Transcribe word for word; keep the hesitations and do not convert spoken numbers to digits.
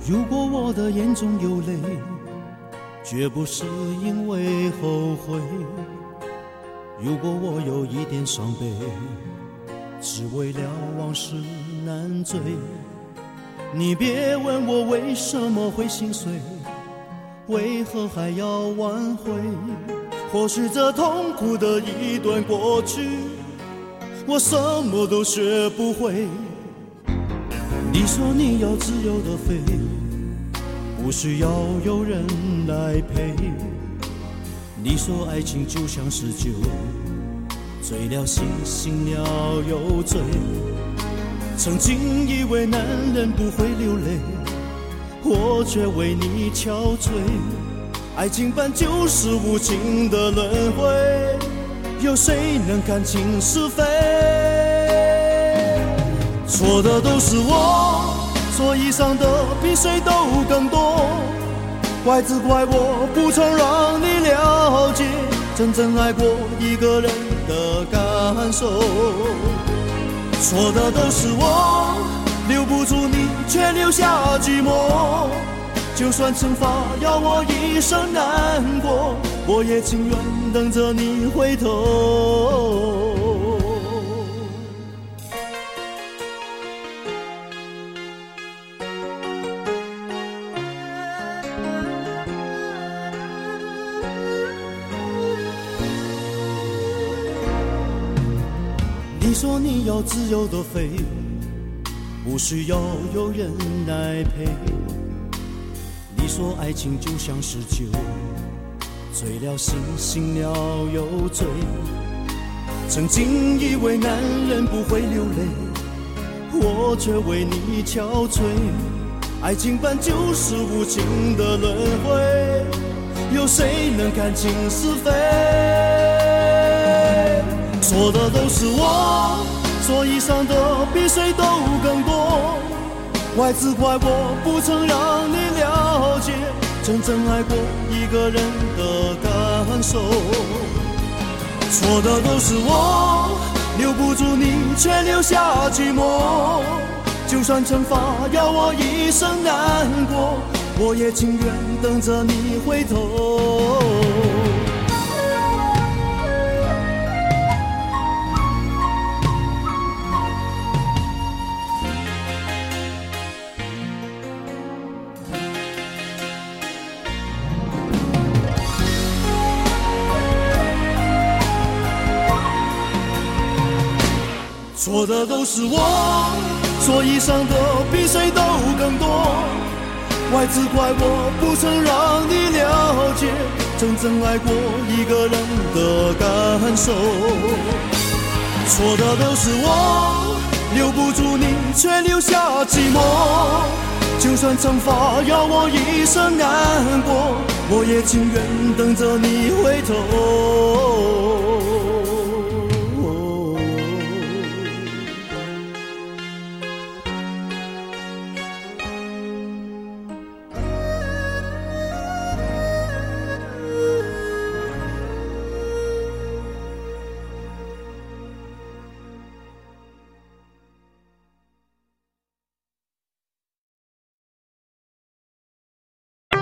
如果我的眼中有泪，绝不是因为后悔。如果我有一点伤悲，只为了往事难追。你别问我为什么会心碎，为何还要挽回？或许这痛苦的一段过去，我什么都学不会。你说你要自由的飞，不需要有人来陪。你说爱情就像是酒，醉了醒，醒了又醉。曾经以为男人不会流泪，我却为你憔悴。爱情本就是无情的轮回，有谁能看清是非？错的都是我，所以伤的比谁都更多。怪只怪我不曾让你了解真正爱过一个人的感受。错的都是我，留不住你却留下寂寞。就算惩罚要我一生难过，我也情愿等着你回头。你说你要自由的飞，不需要有人来陪。你说爱情就像是酒，醉了醒，醒了又醉。曾经以为男人不会流泪，我却为你憔悴。爱情本就是无情的轮回，有谁能看清是非？错的都是我，所以伤的比谁都更多。怪只怪我不曾让你了解真正爱过一个人的感受。错的都是我，留不住你却留下寂寞。就算惩罚要我一生难过，我也情愿等着你回头。错的都是我，所以伤的比谁都更多。怪只怪我不曾让你了解真正爱过一个人的感受。错的都是我，留不住你却留下寂寞。就算惩罚要我一生难过，我也情愿等着你回头。